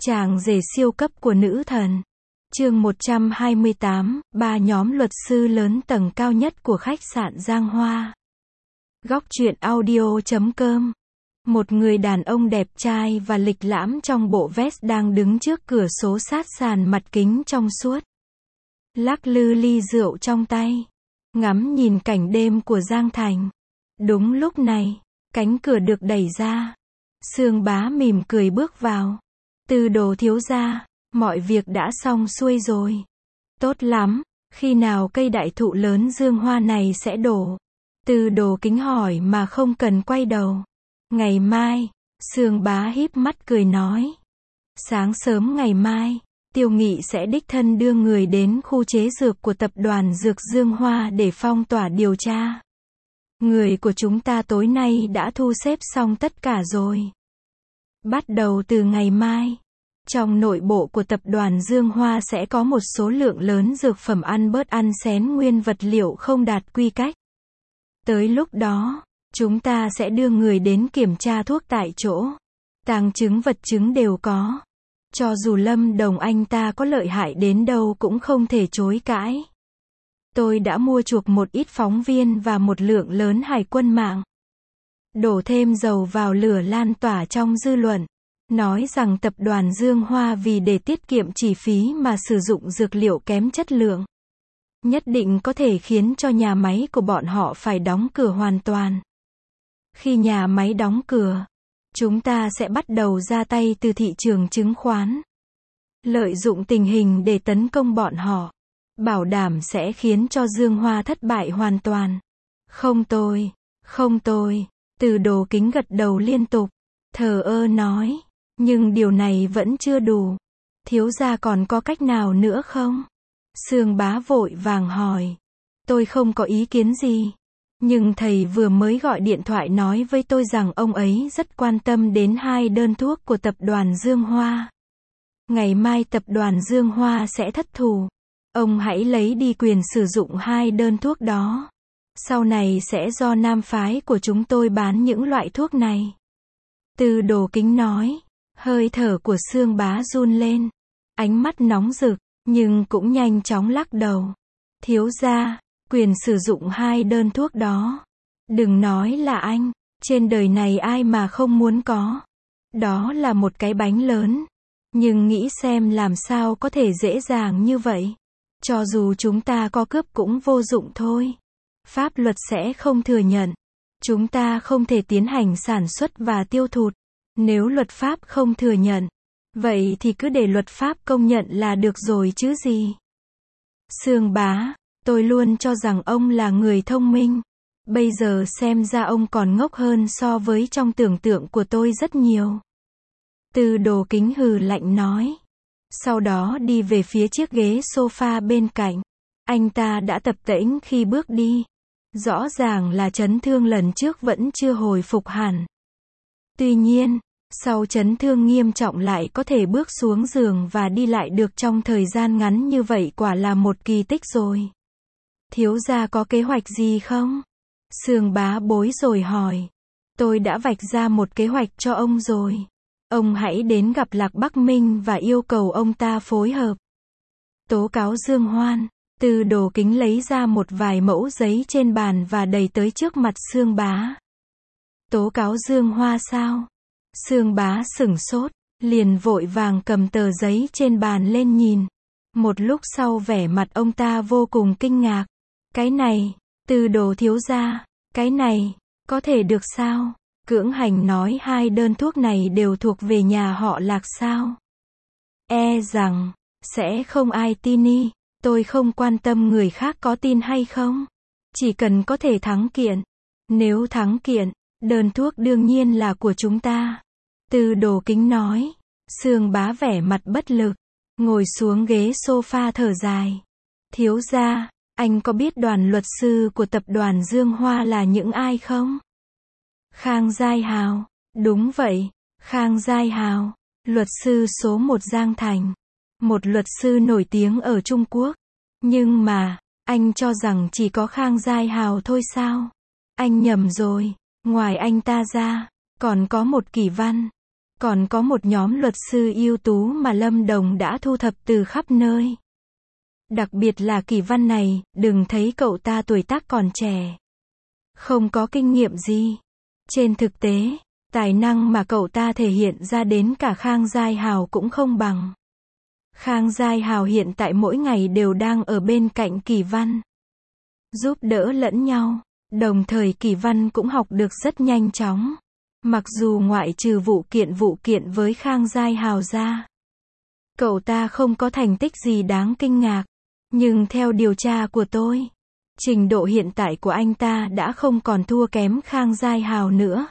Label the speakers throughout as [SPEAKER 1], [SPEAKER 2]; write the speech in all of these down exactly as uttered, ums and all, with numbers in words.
[SPEAKER 1] Chàng rể siêu cấp của nữ thần. Chương một trăm hai mươi tám, ba nhóm luật sư lớn tầng cao nhất của khách sạn Giang Hoa. Góc truyện audio chấm com. Một người đàn ông đẹp trai và lịch lãm trong bộ vest đang đứng trước cửa sổ sát sàn mặt kính trong suốt. Lắc lư ly rượu trong tay. Ngắm nhìn cảnh đêm của Giang Thành. Đúng lúc này, cánh cửa được đẩy ra. Sương Bá mỉm cười bước vào. Từ Đồ thiếu gia, mọi việc đã xong xuôi rồi. Tốt lắm, khi nào cây đại thụ lớn dương hoa này sẽ đổ? Từ Đồ kính hỏi mà không cần quay đầu. Ngày mai, Sương Bá híp mắt cười nói. Sáng sớm ngày mai, Tiêu Nghị sẽ đích thân đưa người đến khu chế dược của tập đoàn Dược Dương Hoa để phong tỏa điều tra. Người của chúng ta tối nay đã thu xếp xong tất cả rồi. Bắt đầu từ ngày mai, trong nội bộ của tập đoàn Dương Hoa sẽ có một số lượng lớn dược phẩm ăn bớt ăn xén nguyên vật liệu không đạt quy cách. Tới lúc đó, chúng ta sẽ đưa người đến kiểm tra thuốc tại chỗ. Tàng chứng vật chứng đều có. Cho dù Lâm Đồng anh ta có lợi hại đến đâu cũng không thể chối cãi. Tôi đã mua chuộc một ít phóng viên và một lượng lớn hải quân mạng. Đổ thêm dầu vào lửa lan tỏa trong dư luận. Nói rằng tập đoàn Dương Hoa vì để tiết kiệm chi phí mà sử dụng dược liệu kém chất lượng. Nhất định có thể khiến cho nhà máy của bọn họ phải đóng cửa hoàn toàn. Khi nhà máy đóng cửa, chúng ta sẽ bắt đầu ra tay từ thị trường chứng khoán. Lợi dụng tình hình để tấn công bọn họ. Bảo đảm sẽ khiến cho Dương Hoa thất bại hoàn toàn. Không tôi, không tôi. Từ Đồ kính gật đầu liên tục. Thờ ơ nói. Nhưng điều này vẫn chưa đủ. Thiếu gia còn có cách nào nữa không? Sương Bá vội vàng hỏi. Tôi không có ý kiến gì. Nhưng thầy vừa mới gọi điện thoại nói với tôi rằng ông ấy rất quan tâm đến hai đơn thuốc của tập đoàn Dương Hoa. Ngày mai tập đoàn Dương Hoa sẽ thất thủ. Ông hãy lấy đi quyền sử dụng hai đơn thuốc đó. Sau này sẽ do nam phái của chúng tôi bán những loại thuốc này. Từ Đồ kính nói. Hơi thở của Sương Bá run lên. Ánh mắt nóng rực, nhưng cũng nhanh chóng lắc đầu. Thiếu gia, quyền sử dụng hai đơn thuốc đó. Đừng nói là anh, trên đời này ai mà không muốn có. Đó là một cái bánh lớn. Nhưng nghĩ xem làm sao có thể dễ dàng như vậy. Cho dù chúng ta có cướp cũng vô dụng thôi. Pháp luật sẽ không thừa nhận. Chúng ta không thể tiến hành sản xuất và tiêu thụ. Nếu luật pháp không thừa nhận, vậy thì cứ để luật pháp công nhận là được rồi chứ gì. Sương Bá, tôi luôn cho rằng ông là người thông minh. Bây giờ xem ra ông còn ngốc hơn so với trong tưởng tượng của tôi rất nhiều. Từ Đồ kính hừ lạnh nói. Sau đó đi về phía chiếc ghế sofa bên cạnh. Anh ta đã tập tễnh khi bước đi. Rõ ràng là chấn thương lần trước vẫn chưa hồi phục hẳn. Tuy nhiên, sau chấn thương nghiêm trọng lại có thể bước xuống giường và đi lại được trong thời gian ngắn như vậy quả là một kỳ tích rồi. Thiếu gia có kế hoạch gì không? Sương Bá bối rồi hỏi. Tôi đã vạch ra một kế hoạch cho ông rồi. Ông hãy đến gặp Lạc Bắc Minh và yêu cầu ông ta phối hợp. Tố cáo Dương Hoan. Từ Đồ kính lấy ra một vài mẫu giấy trên bàn và đẩy tới trước mặt Sương Bá. Tố cáo Dương Hoa sao? Sương Bá sửng sốt, liền vội vàng cầm tờ giấy trên bàn lên nhìn. Một lúc sau vẻ mặt ông ta vô cùng kinh ngạc. Cái này, Từ Đồ thiếu gia, cái này, có thể được sao? Cưỡng hành nói hai đơn thuốc này đều thuộc về nhà họ Lạc sao? E rằng, sẽ không ai tin y. Tôi không quan tâm người khác có tin hay không. Chỉ cần có thể thắng kiện. Nếu thắng kiện, đơn thuốc đương nhiên là của chúng ta. Từ Đồ kính nói. Sương Bá vẻ mặt bất lực. Ngồi xuống ghế sofa thở dài. Thiếu gia, anh có biết đoàn luật sư của tập đoàn Dương Hoa là những ai không? Khang Giai Hào. Đúng vậy, Khang Giai Hào. Luật sư số một Giang Thành. Một luật sư nổi tiếng ở Trung Quốc. Nhưng mà, anh cho rằng chỉ có Khang Giai Hào thôi sao? Anh nhầm rồi. Ngoài anh ta ra, còn có một Kỷ Văn. Còn có một nhóm luật sư ưu tú mà Lâm Đồng đã thu thập từ khắp nơi. Đặc biệt là Kỳ Văn này, đừng thấy cậu ta tuổi tác còn trẻ. Không có kinh nghiệm gì. Trên thực tế, tài năng mà cậu ta thể hiện ra đến cả Khang Giai Hào cũng không bằng. Khang Giai Hào hiện tại mỗi ngày đều đang ở bên cạnh Kỳ Văn. Giúp đỡ lẫn nhau. Đồng thời Kỳ Văn cũng học được rất nhanh chóng. Mặc dù ngoại trừ vụ kiện vụ kiện với Khang Giai Hào ra, cậu ta không có thành tích gì đáng kinh ngạc. Nhưng theo điều tra của tôi, trình độ hiện tại của anh ta đã không còn thua kém Khang Giai Hào nữa.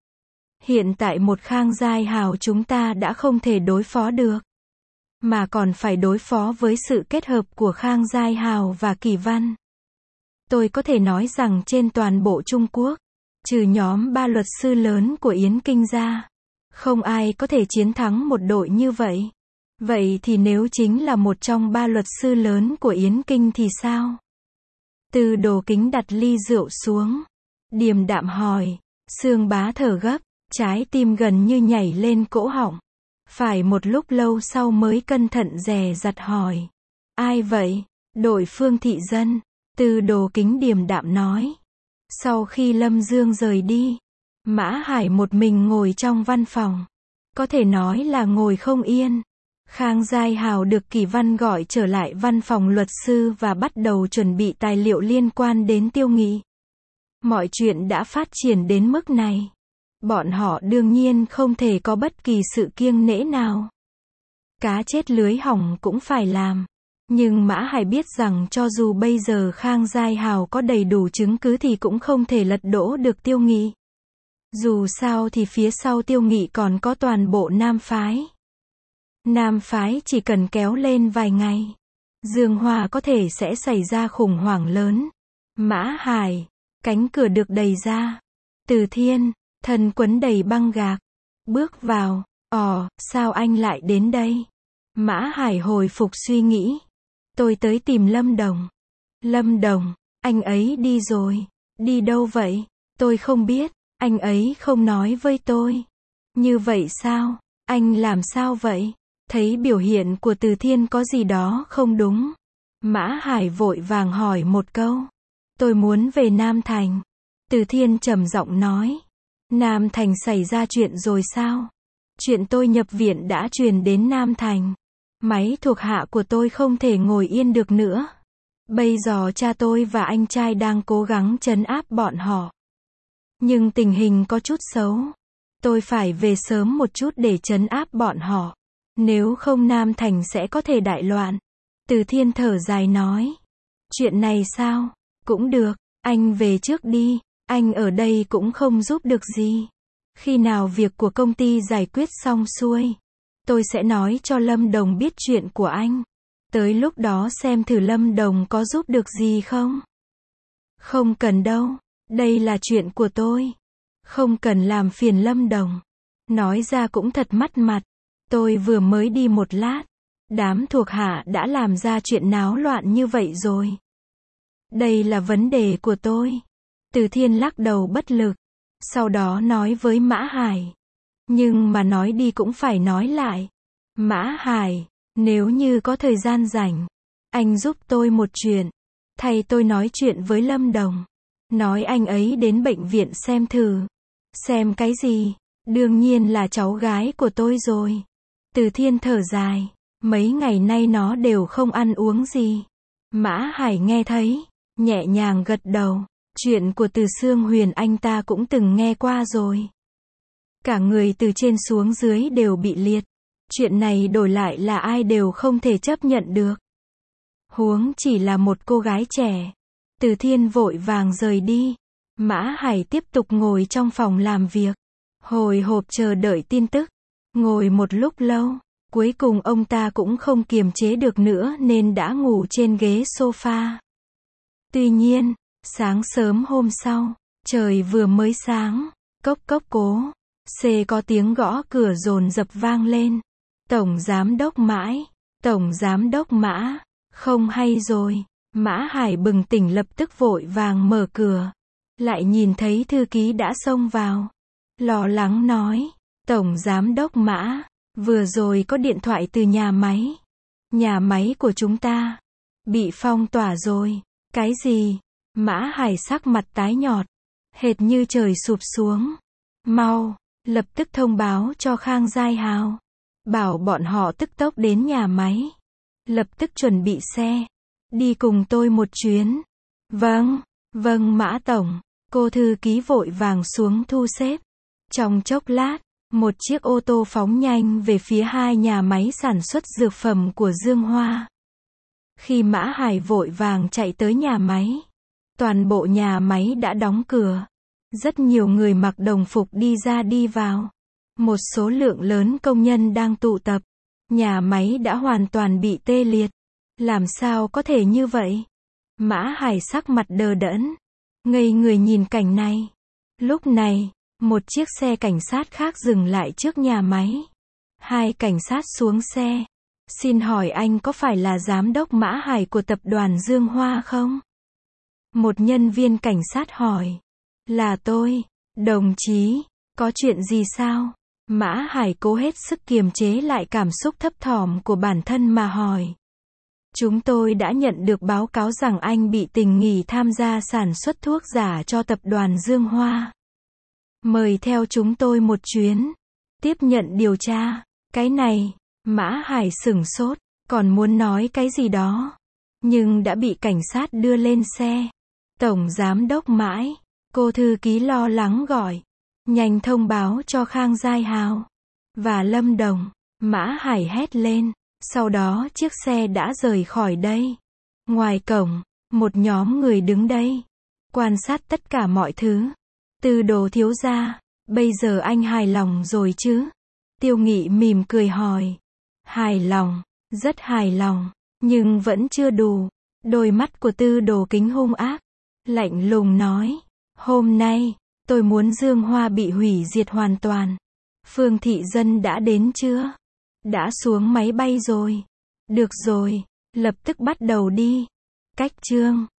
[SPEAKER 1] Hiện tại một Khang Giai Hào chúng ta đã không thể đối phó được, mà còn phải đối phó với sự kết hợp của Khang Giai Hào và Kỳ Văn. Tôi có thể nói rằng trên toàn bộ Trung Quốc, trừ nhóm ba luật sư lớn của Yến Kinh ra, không ai có thể chiến thắng một đội như vậy. Vậy thì nếu chính là một trong ba luật sư lớn của Yến Kinh thì sao? Từ Đồ Kính đặt ly rượu xuống, điềm đạm hỏi. Sương Bá thở gấp, trái tim gần như nhảy lên cổ họng. Phải một lúc lâu sau mới cẩn thận dè dặt hỏi. Ai vậy? Đội Phương Thị Dân. Từ Đồ Kính điềm đạm nói. Sau khi Lâm Dương rời đi, Mã Hải một mình ngồi trong văn phòng. Có thể nói là ngồi không yên. Khang Giai Hào được Kỳ Văn gọi trở lại văn phòng luật sư và bắt đầu chuẩn bị tài liệu liên quan đến Tiêu Nghị. Mọi chuyện đã phát triển đến mức này. Bọn họ đương nhiên không thể có bất kỳ sự kiêng nể nào. Cá chết lưới hỏng cũng phải làm. Nhưng Mã Hải biết rằng cho dù bây giờ Khang Giai Hào có đầy đủ chứng cứ thì cũng không thể lật đổ được Tiêu Nghị. Dù sao thì phía sau Tiêu Nghị còn có toàn bộ Nam Phái. Nam Phái chỉ cần kéo lên vài ngày, Dương Hoa có thể sẽ xảy ra khủng hoảng lớn. Mã Hải, cánh cửa được đẩy ra. Từ Thiên, thân quấn đầy băng gạc, bước vào. Ồ, sao anh lại đến đây? Mã Hải hồi phục suy nghĩ. Tôi tới tìm Lâm Đồng. Lâm Đồng, anh ấy đi rồi. Đi đâu vậy? Tôi không biết, anh ấy không nói với tôi. Như vậy sao? Anh làm sao vậy? Thấy biểu hiện của Từ Thiên có gì đó không đúng. Mã Hải vội vàng hỏi một câu. Tôi muốn về Nam Thành. Từ Thiên trầm giọng nói. Nam Thành xảy ra chuyện rồi sao? Chuyện tôi nhập viện đã truyền đến Nam Thành. Máy thuộc hạ của tôi không thể ngồi yên được nữa. Bây giờ cha tôi và anh trai đang cố gắng trấn áp bọn họ. Nhưng tình hình có chút xấu. Tôi phải về sớm một chút để trấn áp bọn họ. Nếu không Nam Thành sẽ có thể đại loạn. Từ Thiên thở dài nói. Chuyện này sao? Cũng được, anh về trước đi. Anh ở đây cũng không giúp được gì. Khi nào việc của công ty giải quyết xong xuôi, tôi sẽ nói cho Lâm Đồng biết chuyện của anh. Tới lúc đó xem thử Lâm Đồng có giúp được gì không. Không cần đâu, đây là chuyện của tôi. Không cần làm phiền Lâm Đồng. Nói ra cũng thật mất mặt. Tôi vừa mới đi một lát, đám thuộc hạ đã làm ra chuyện náo loạn như vậy rồi. Đây là vấn đề của tôi. Từ Thiên lắc đầu bất lực. Sau đó nói với Mã Hải. Nhưng mà nói đi cũng phải nói lại. Mã Hải, nếu như có thời gian rảnh, anh giúp tôi một chuyện. Thay tôi nói chuyện với Lâm Đồng. Nói anh ấy đến bệnh viện xem thử. Xem cái gì? Đương nhiên là cháu gái của tôi rồi. Từ Thiên thở dài. Mấy ngày nay nó đều không ăn uống gì. Mã Hải nghe thấy, nhẹ nhàng gật đầu. Chuyện của Từ Sương Huyền anh ta cũng từng nghe qua rồi. Cả người từ trên xuống dưới đều bị liệt. Chuyện này đổi lại là ai đều không thể chấp nhận được. Huống chỉ là một cô gái trẻ. Từ Thiên vội vàng rời đi. Mã Hải tiếp tục ngồi trong phòng làm việc. Hồi hộp chờ đợi tin tức. Ngồi một lúc lâu. Cuối cùng ông ta cũng không kiềm chế được nữa nên đã ngủ trên ghế sofa. Tuy nhiên, sáng sớm hôm sau, trời vừa mới sáng, cốc cốc cố, xê có tiếng gõ cửa dồn dập vang lên. Tổng giám đốc Mãi, tổng giám đốc Mã, không hay rồi. Mã Hải bừng tỉnh lập tức vội vàng mở cửa. Lại nhìn thấy thư ký đã xông vào. Lo lắng nói, Tổng Giám đốc Mã, vừa rồi có điện thoại từ nhà máy. Nhà máy của chúng ta bị phong tỏa rồi. Cái gì? Mã Hải sắc mặt tái nhợt, hệt như trời sụp xuống. Mau, lập tức thông báo cho Khang Giai Hào, bảo bọn họ tức tốc đến nhà máy. Lập tức chuẩn bị xe, đi cùng tôi một chuyến. Vâng, vâng Mã Tổng. Cô thư ký vội vàng xuống thu xếp. Trong chốc lát, một chiếc ô tô phóng nhanh về phía hai nhà máy sản xuất dược phẩm của Dương Hoa. Khi Mã Hải vội vàng chạy tới nhà máy, toàn bộ nhà máy đã đóng cửa. Rất nhiều người mặc đồng phục đi ra đi vào. Một số lượng lớn công nhân đang tụ tập. Nhà máy đã hoàn toàn bị tê liệt. Làm sao có thể như vậy? Mã Hải sắc mặt đờ đẫn, ngây người nhìn cảnh này. Lúc này, một chiếc xe cảnh sát khác dừng lại trước nhà máy. Hai cảnh sát xuống xe. Xin hỏi anh có phải là giám đốc Mã Hải của tập đoàn Dương Hoa không? Một nhân viên cảnh sát hỏi. Là tôi. Đồng chí, có chuyện gì sao? Mã Hải cố hết sức kiềm chế lại cảm xúc thấp thỏm của bản thân mà hỏi. Chúng tôi đã nhận được báo cáo rằng anh bị tình nghi tham gia sản xuất thuốc giả cho tập đoàn Dương Hoa. Mời theo chúng tôi một chuyến. Tiếp nhận điều tra. Cái này, Mã Hải sửng sốt, còn muốn nói cái gì đó. Nhưng đã bị cảnh sát đưa lên xe. Tổng Giám đốc Mãi, cô thư ký lo lắng gọi. Nhanh thông báo cho Khang Giai Hào và Lâm Đồng. Mã Hải hét lên. Sau đó chiếc xe đã rời khỏi đây. Ngoài cổng, một nhóm người đứng đây, quan sát tất cả mọi thứ. Tư Đồ thiếu gia, bây giờ anh hài lòng rồi chứ? Tiêu Nghị mỉm cười hỏi. Hài lòng, rất hài lòng, nhưng vẫn chưa đủ. Đôi mắt của Tư Đồ kính hung ác, lạnh lùng nói. Hôm nay, tôi muốn Dương Hoa bị hủy diệt hoàn toàn. Phương Thị Dân đã đến chưa? Đã xuống máy bay rồi. Được rồi, lập tức bắt đầu đi. Cách chương